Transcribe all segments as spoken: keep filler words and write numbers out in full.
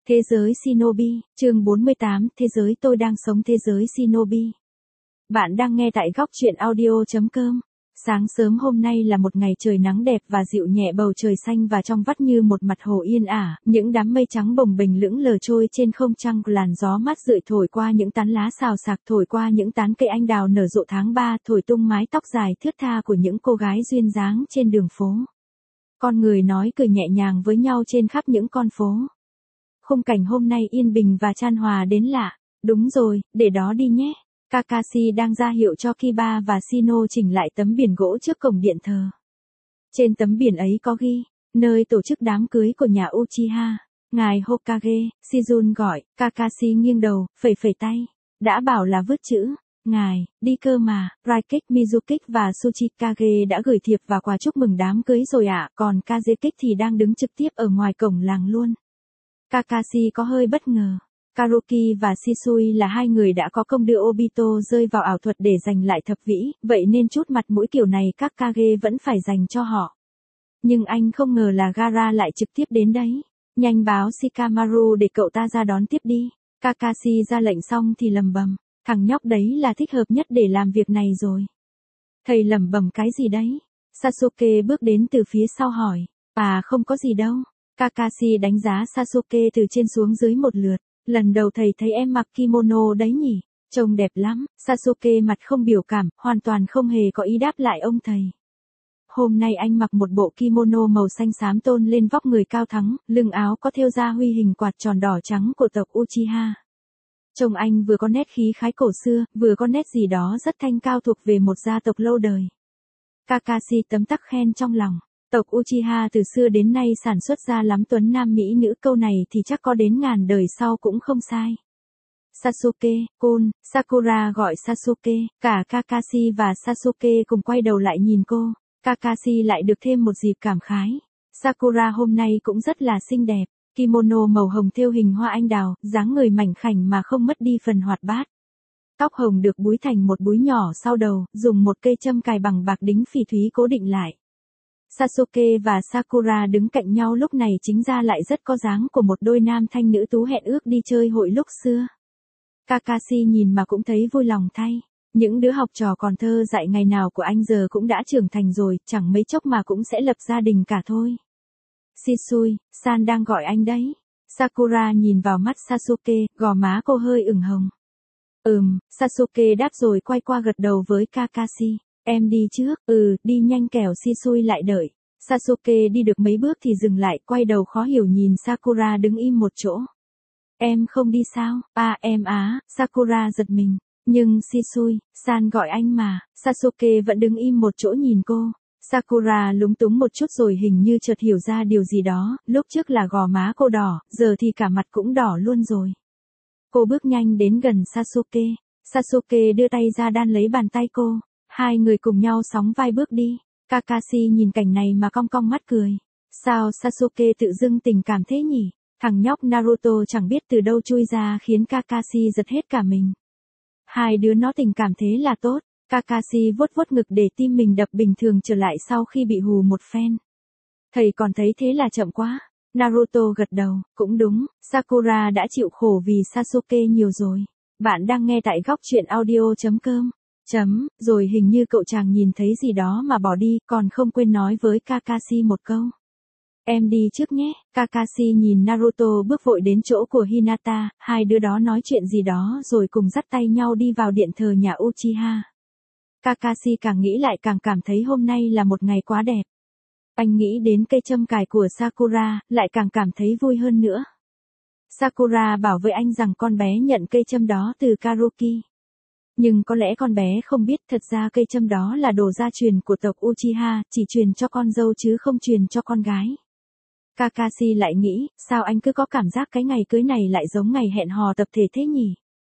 Thế giới Shinobi, chương bốn mươi tám, thế giới tôi đang sống thế giới Shinobi. Bạn đang nghe tại góc truyện audio chấm com. Sáng sớm hôm nay là một ngày trời nắng đẹp và dịu nhẹ, bầu trời xanh và trong vắt như một mặt hồ yên ả, những đám mây trắng bồng bềnh lững lờ trôi trên không trăng, làn gió mát rượi thổi qua những tán lá xào xạc, thổi qua những tán cây anh đào nở rộ tháng ba, thổi tung mái tóc dài thướt tha của những cô gái duyên dáng trên đường phố. Con người nói cười nhẹ nhàng với nhau trên khắp những con phố. Khung cảnh hôm nay yên bình và chan hòa đến lạ. Đúng rồi, để đó đi nhé. Kakashi đang ra hiệu cho Kiba và Shino chỉnh lại tấm biển gỗ trước cổng điện thờ. Trên tấm biển ấy có ghi, nơi tổ chức đám cưới của nhà Uchiha. Ngài Hokage, Shizun gọi. Kakashi nghiêng đầu, phẩy phẩy tay. Đã bảo là vứt chữ. Ngài, đi cơ mà. Raikik, Mizukik và Tsuchikage đã gửi thiệp và quà chúc mừng đám cưới rồi ạ, à, còn Kazekik thì đang đứng trực tiếp ở ngoài cổng làng luôn. Kakashi có hơi bất ngờ. Karuki và Shisui là hai người đã có công đưa Obito rơi vào ảo thuật để giành lại thập vĩ, vậy nên chút mặt mũi kiểu này các Kage vẫn phải dành cho họ. Nhưng anh không ngờ là Gaara lại trực tiếp đến đấy. Nhanh báo Shikamaru để cậu ta ra đón tiếp đi. Kakashi ra lệnh xong thì lầm bầm, thằng nhóc đấy là thích hợp nhất để làm việc này rồi. Thầy lẩm bẩm cái gì đấy? Sasuke bước đến từ phía sau hỏi. À không có gì đâu. Kakashi đánh giá Sasuke từ trên xuống dưới một lượt. Lần đầu thầy thấy em mặc kimono đấy nhỉ? Trông đẹp lắm. Sasuke mặt không biểu cảm, hoàn toàn không hề có ý đáp lại ông thầy. Hôm nay anh mặc một bộ kimono màu xanh xám tôn lên vóc người cao thắng, lưng áo có thêu ra huy hình quạt tròn đỏ trắng của tộc Uchiha. Trông anh vừa có nét khí khái cổ xưa, vừa có nét gì đó rất thanh cao thuộc về một gia tộc lâu đời. Kakashi tấm tắc khen trong lòng. Tộc Uchiha từ xưa đến nay sản xuất ra lắm tuấn nam mỹ nữ, câu này thì chắc có đến ngàn đời sau cũng không sai. Sasuke, Kun, Sakura gọi Sasuke, cả Kakashi và Sasuke cùng quay đầu lại nhìn cô. Kakashi lại được thêm một dịp cảm khái. Sakura hôm nay cũng rất là xinh đẹp, kimono màu hồng thêu hình hoa anh đào, dáng người mảnh khảnh mà không mất đi phần hoạt bát. Tóc hồng được búi thành một búi nhỏ sau đầu, dùng một cây châm cài bằng bạc đính phỉ thúy cố định lại. Sasuke và Sakura đứng cạnh nhau lúc này chính ra lại rất có dáng của một đôi nam thanh nữ tú hẹn ước đi chơi hội lúc xưa. Kakashi nhìn mà cũng thấy vui lòng thay. Những đứa học trò còn thơ dại ngày nào của anh giờ cũng đã trưởng thành rồi, chẳng mấy chốc mà cũng sẽ lập gia đình cả thôi. Shisui, San đang gọi anh đấy. Sakura nhìn vào mắt Sasuke, gò má cô hơi ửng hồng. Ừm, Sasuke đáp rồi quay qua gật đầu với Kakashi. Em đi trước, ừ, đi nhanh kẻo Shisui lại đợi. Sasuke đi được mấy bước thì dừng lại, quay đầu khó hiểu nhìn Sakura đứng im một chỗ. Em không đi sao? À em á, Sakura giật mình. Nhưng Shisui, San gọi anh mà. Sasuke vẫn đứng im một chỗ nhìn cô. Sakura lúng túng một chút rồi hình như chợt hiểu ra điều gì đó, lúc trước là gò má cô đỏ, giờ thì cả mặt cũng đỏ luôn rồi. Cô bước nhanh đến gần Sasuke. Sasuke đưa tay ra đan lấy bàn tay cô. Hai người cùng nhau sóng vai bước đi. Kakashi nhìn cảnh này mà cong cong mắt cười. Sao Sasuke tự dưng tình cảm thế nhỉ? Thằng nhóc Naruto chẳng biết từ đâu chui ra khiến Kakashi giật hết cả mình. Hai đứa nó tình cảm thế là tốt. Kakashi vuốt vuốt ngực để tim mình đập bình thường trở lại sau khi bị hù một phen. Thầy còn thấy thế là chậm quá. Naruto gật đầu, cũng đúng, Sakura đã chịu khổ vì Sasuke nhiều rồi. Bạn đang nghe tại góc truyện audio chấm com. Chấm, rồi hình như cậu chàng nhìn thấy gì đó mà bỏ đi, còn không quên nói với Kakashi một câu. Em đi trước nhé. Kakashi nhìn Naruto bước vội đến chỗ của Hinata, hai đứa đó nói chuyện gì đó rồi cùng dắt tay nhau đi vào điện thờ nhà Uchiha. Kakashi càng nghĩ lại càng cảm thấy hôm nay là một ngày quá đẹp. Anh nghĩ đến cây châm cài của Sakura, lại càng cảm thấy vui hơn nữa. Sakura bảo với anh rằng con bé nhận cây châm đó từ Karuki. Nhưng có lẽ con bé không biết thật ra cây châm đó là đồ gia truyền của tộc Uchiha, chỉ truyền cho con dâu chứ không truyền cho con gái. Kakashi lại nghĩ, sao anh cứ có cảm giác cái ngày cưới này lại giống ngày hẹn hò tập thể thế nhỉ?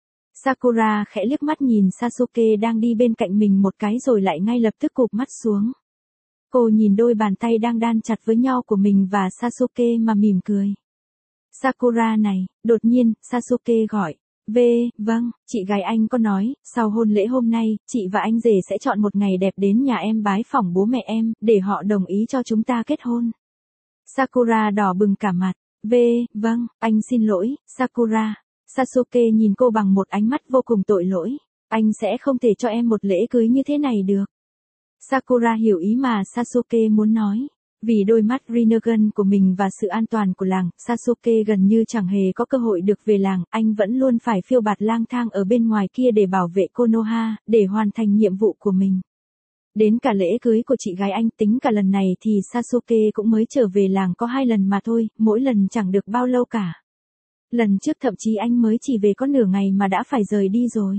Sakura khẽ liếc mắt nhìn Sasuke đang đi bên cạnh mình một cái rồi lại ngay lập tức cụp mắt xuống. Cô nhìn đôi bàn tay đang đan chặt với nhau của mình và Sasuke mà mỉm cười. Sakura này, đột nhiên, Sasuke gọi. V, vâng, chị gái anh có nói, sau hôn lễ hôm nay, chị và anh rể sẽ chọn một ngày đẹp đến nhà em bái phỏng bố mẹ em, để họ đồng ý cho chúng ta kết hôn. Sakura đỏ bừng cả mặt. V, vâng, anh xin lỗi, Sakura. Sasuke nhìn cô bằng một ánh mắt vô cùng tội lỗi. Anh sẽ không thể cho em một lễ cưới như thế này được. Sakura hiểu ý mà Sasuke muốn nói. Vì đôi mắt Rinnegan của mình và sự an toàn của làng, Sasuke gần như chẳng hề có cơ hội được về làng, anh vẫn luôn phải phiêu bạt lang thang ở bên ngoài kia để bảo vệ Konoha, để hoàn thành nhiệm vụ của mình. Đến cả lễ cưới của chị gái anh, tính cả lần này thì Sasuke cũng mới trở về làng có hai lần mà thôi, mỗi lần chẳng được bao lâu cả. Lần trước thậm chí anh mới chỉ về có nửa ngày mà đã phải rời đi rồi.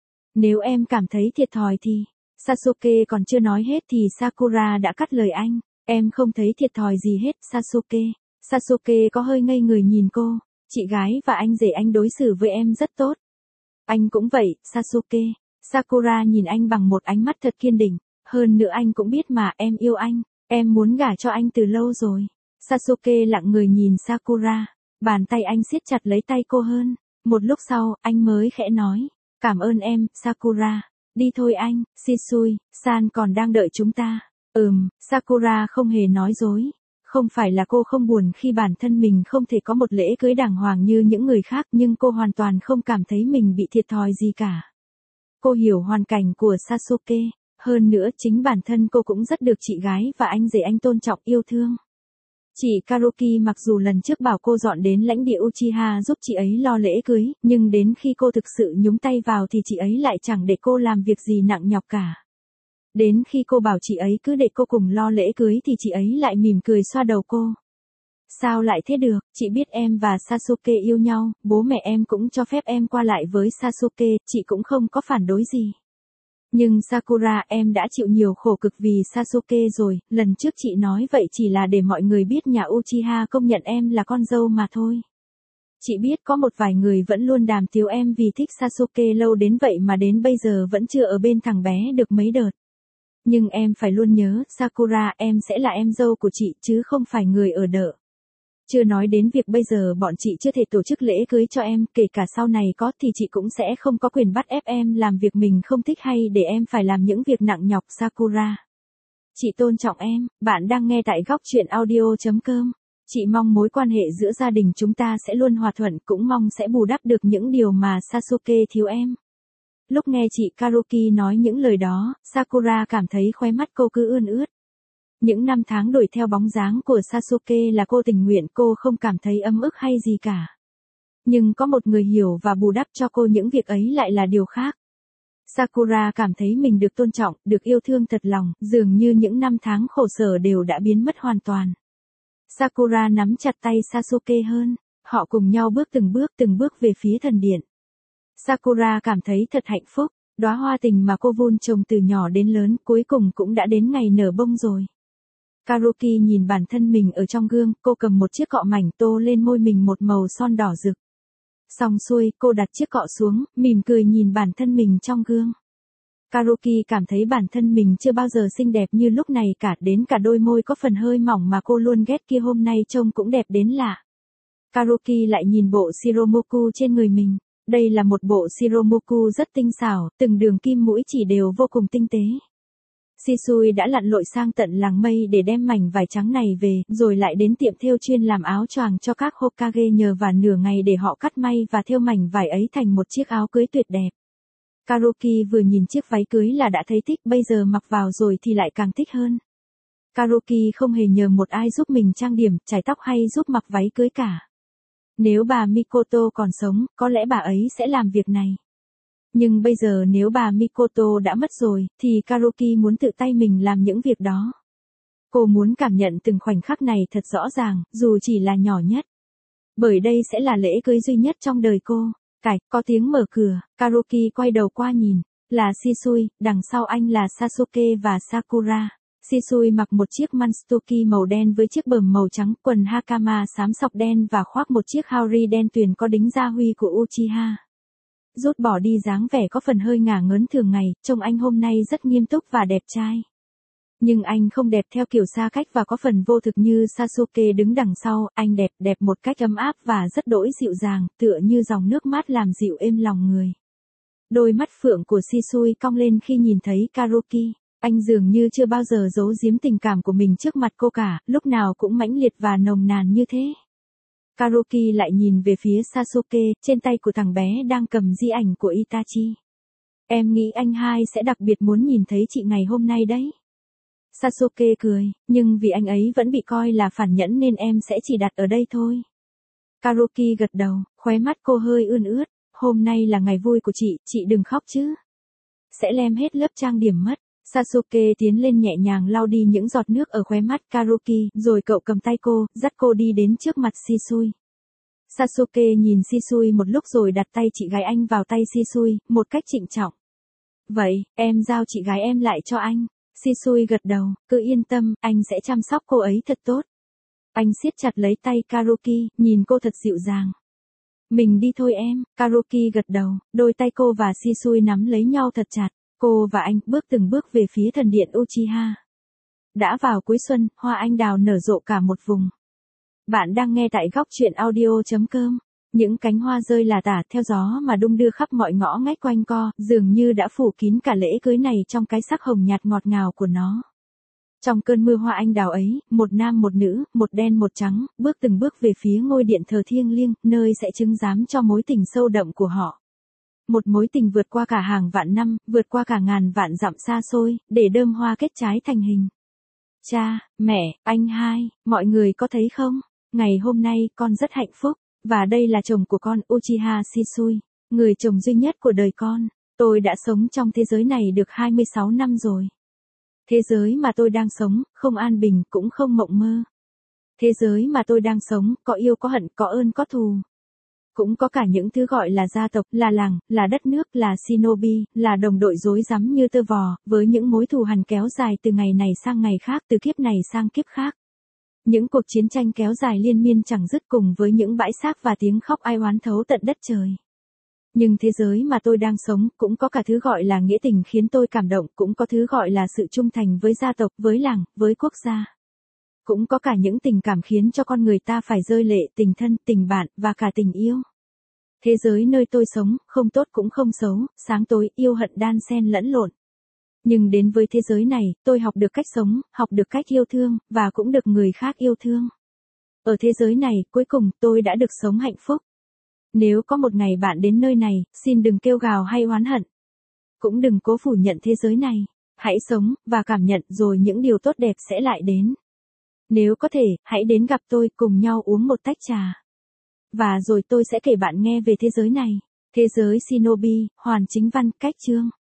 Nếu em cảm thấy thiệt thòi thì... Sasuke còn chưa nói hết thì Sakura đã cắt lời anh. Em không thấy thiệt thòi gì hết, Sasuke. Sasuke có hơi ngây người nhìn cô. Chị gái và anh rể anh đối xử với em rất tốt. Anh cũng vậy, Sasuke. Sakura nhìn anh bằng một ánh mắt thật kiên định. Hơn nữa anh cũng biết mà, em yêu anh. Em muốn gả cho anh từ lâu rồi. Sasuke lặng người nhìn Sakura. Bàn tay anh siết chặt lấy tay cô hơn. Một lúc sau, anh mới khẽ nói. Cảm ơn em, Sakura. Đi thôi anh, Shisui, San còn đang đợi chúng ta. Ừm, Sakura không hề nói dối. Không phải là cô không buồn khi bản thân mình không thể có một lễ cưới đàng hoàng như những người khác, nhưng cô hoàn toàn không cảm thấy mình bị thiệt thòi gì cả. Cô hiểu hoàn cảnh của Sasuke, hơn nữa chính bản thân cô cũng rất được chị gái và anh rể anh tôn trọng yêu thương. Chị Karuki mặc dù lần trước bảo cô dọn đến lãnh địa Uchiha giúp chị ấy lo lễ cưới, nhưng đến khi cô thực sự nhúng tay vào thì chị ấy lại chẳng để cô làm việc gì nặng nhọc cả. Đến khi cô bảo chị ấy cứ để cô cùng lo lễ cưới thì chị ấy lại mỉm cười xoa đầu cô. Sao lại thế được, chị biết em và Sasuke yêu nhau, bố mẹ em cũng cho phép em qua lại với Sasuke, chị cũng không có phản đối gì. Nhưng Sakura, em đã chịu nhiều khổ cực vì Sasuke rồi, lần trước chị nói vậy chỉ là để mọi người biết nhà Uchiha công nhận em là con dâu mà thôi. Chị biết có một vài người vẫn luôn đàm tiếu em vì thích Sasuke lâu đến vậy mà đến bây giờ vẫn chưa ở bên thằng bé được mấy đợt. Nhưng em phải luôn nhớ, Sakura, em sẽ là em dâu của chị chứ không phải người ở đợ. Chưa nói đến việc bây giờ bọn chị chưa thể tổ chức lễ cưới cho em, kể cả sau này có thì chị cũng sẽ không có quyền bắt ép em làm việc mình không thích hay để em phải làm những việc nặng nhọc, Sakura. Chị tôn trọng em, bạn đang nghe tại góc truyện audio chấm com. Chị mong mối quan hệ giữa gia đình chúng ta sẽ luôn hòa thuận, cũng mong sẽ bù đắp được những điều mà Sasuke thiếu em. Lúc nghe chị Karuki nói những lời đó, Sakura cảm thấy khóe mắt cô cứ ươn ướt. Những năm tháng đuổi theo bóng dáng của Sasuke là cô tình nguyện, cô không cảm thấy ấm ức hay gì cả. Nhưng có một người hiểu và bù đắp cho cô những việc ấy lại là điều khác. Sakura cảm thấy mình được tôn trọng, được yêu thương thật lòng, dường như những năm tháng khổ sở đều đã biến mất hoàn toàn. Sakura nắm chặt tay Sasuke hơn, họ cùng nhau bước từng bước từng bước về phía thần điện. Sakura cảm thấy thật hạnh phúc, đóa hoa tình mà cô vun trồng từ nhỏ đến lớn cuối cùng cũng đã đến ngày nở bông rồi. Karuki nhìn bản thân mình ở trong gương, cô cầm một chiếc cọ mảnh tô lên môi mình một màu son đỏ rực. Xong xuôi, cô đặt chiếc cọ xuống, mỉm cười nhìn bản thân mình trong gương. Karuki cảm thấy bản thân mình chưa bao giờ xinh đẹp như lúc này cả, đến cả đôi môi có phần hơi mỏng mà cô luôn ghét kia hôm nay trông cũng đẹp đến lạ. Karuki lại nhìn bộ Shiromoku trên người mình. Đây là một bộ Shiromoku rất tinh xảo, từng đường kim mũi chỉ đều vô cùng tinh tế. Shisui đã lặn lội sang tận làng mây để đem mảnh vải trắng này về, rồi lại đến tiệm thêu chuyên làm áo choàng cho các Hokage nhờ vả nửa ngày để họ cắt may và thêu mảnh vải ấy thành một chiếc áo cưới tuyệt đẹp. Karuki vừa nhìn chiếc váy cưới là đã thấy thích, bây giờ mặc vào rồi thì lại càng thích hơn. Karuki không hề nhờ một ai giúp mình trang điểm, chải tóc hay giúp mặc váy cưới cả. Nếu bà Mikoto còn sống, có lẽ bà ấy sẽ làm việc này. Nhưng bây giờ nếu bà Mikoto đã mất rồi, thì Karuki muốn tự tay mình làm những việc đó. Cô muốn cảm nhận từng khoảnh khắc này thật rõ ràng, dù chỉ là nhỏ nhất. Bởi đây sẽ là lễ cưới duy nhất trong đời cô. Cạch, có tiếng mở cửa, Karuki quay đầu qua nhìn. Là Shisui, đằng sau anh là Sasuke và Sakura. Shisui mặc một chiếc manstuki màu đen với chiếc bờm màu trắng, quần hakama xám sọc đen và khoác một chiếc haori đen tuyền có đính gia huy của Uchiha. Rút bỏ đi dáng vẻ có phần hơi ngả ngớn thường ngày, trông anh hôm nay rất nghiêm túc và đẹp trai. Nhưng anh không đẹp theo kiểu xa cách và có phần vô thực như Sasuke đứng đằng sau, anh đẹp, đẹp một cách ấm áp và rất đỗi dịu dàng, tựa như dòng nước mát làm dịu êm lòng người. Đôi mắt phượng của Shisui cong lên khi nhìn thấy Karuki. Anh dường như chưa bao giờ giấu giếm tình cảm của mình trước mặt cô cả, lúc nào cũng mãnh liệt và nồng nàn như thế. Karuki lại nhìn về phía Sasuke, trên tay của thằng bé đang cầm di ảnh của Itachi. Em nghĩ anh hai sẽ đặc biệt muốn nhìn thấy chị ngày hôm nay đấy. Sasuke cười, nhưng vì anh ấy vẫn bị coi là phản nhẫn nên em sẽ chỉ đặt ở đây thôi. Karuki gật đầu, khóe mắt cô hơi ươn ướt. Hôm nay là ngày vui của chị, chị đừng khóc chứ. Sẽ lem hết lớp trang điểm mất. Sasuke tiến lên nhẹ nhàng lau đi những giọt nước ở khóe mắt Karuki, rồi cậu cầm tay cô, dắt cô đi đến trước mặt Shisui. Sasuke nhìn Shisui một lúc rồi đặt tay chị gái anh vào tay Shisui, một cách trịnh trọng. Vậy, em giao chị gái em lại cho anh. Shisui gật đầu, cứ yên tâm, anh sẽ chăm sóc cô ấy thật tốt. Anh siết chặt lấy tay Karuki, nhìn cô thật dịu dàng. Mình đi thôi em, Karuki gật đầu, đôi tay cô và Shisui nắm lấy nhau thật chặt. Cô và anh bước từng bước về phía thần điện Uchiha. Đã vào cuối xuân, hoa anh đào nở rộ cả một vùng. Bạn đang nghe tại góc truyện audio chấm com. Những cánh hoa rơi là tả theo gió mà đung đưa khắp mọi ngõ ngách quanh co, dường như đã phủ kín cả lễ cưới này trong cái sắc hồng nhạt ngọt ngào của nó. Trong cơn mưa hoa anh đào ấy, một nam một nữ, một đen một trắng, bước từng bước về phía ngôi điện thờ thiêng liêng, nơi sẽ chứng giám cho mối tình sâu đậm của họ. Một mối tình vượt qua cả hàng vạn năm, vượt qua cả ngàn vạn dặm xa xôi, để đơm hoa kết trái thành hình. Cha, mẹ, anh hai, mọi người có thấy không? Ngày hôm nay con rất hạnh phúc, và đây là chồng của con, Uchiha Shisui, người chồng duy nhất của đời con. Tôi đã sống trong thế giới này được hai mươi sáu năm rồi. Thế giới mà tôi đang sống, không an bình, cũng không mộng mơ. Thế giới mà tôi đang sống, có yêu có hận, có ơn có thù. Cũng có cả những thứ gọi là gia tộc, là làng, là đất nước, là shinobi, là đồng đội rối rắm như tơ vò, với những mối thù hằn kéo dài từ ngày này sang ngày khác, từ kiếp này sang kiếp khác. Những cuộc chiến tranh kéo dài liên miên chẳng dứt cùng với những bãi xác và tiếng khóc ai oán thấu tận đất trời. Nhưng thế giới mà tôi đang sống, cũng có cả thứ gọi là nghĩa tình khiến tôi cảm động, cũng có thứ gọi là sự trung thành với gia tộc, với làng, với quốc gia. Cũng có cả những tình cảm khiến cho con người ta phải rơi lệ, tình thân, tình bạn, và cả tình yêu. Thế giới nơi tôi sống, không tốt cũng không xấu, sáng tối, yêu hận đan xen lẫn lộn. Nhưng đến với thế giới này, tôi học được cách sống, học được cách yêu thương, và cũng được người khác yêu thương. Ở thế giới này, cuối cùng, tôi đã được sống hạnh phúc. Nếu có một ngày bạn đến nơi này, xin đừng kêu gào hay oán hận. Cũng đừng cố phủ nhận thế giới này. Hãy sống, và cảm nhận, rồi những điều tốt đẹp sẽ lại đến. Nếu có thể, hãy đến gặp tôi, cùng nhau uống một tách trà. Và rồi tôi sẽ kể bạn nghe về thế giới này. Thế giới Shinobi, Hoàn Chính Văn, Cách Chương.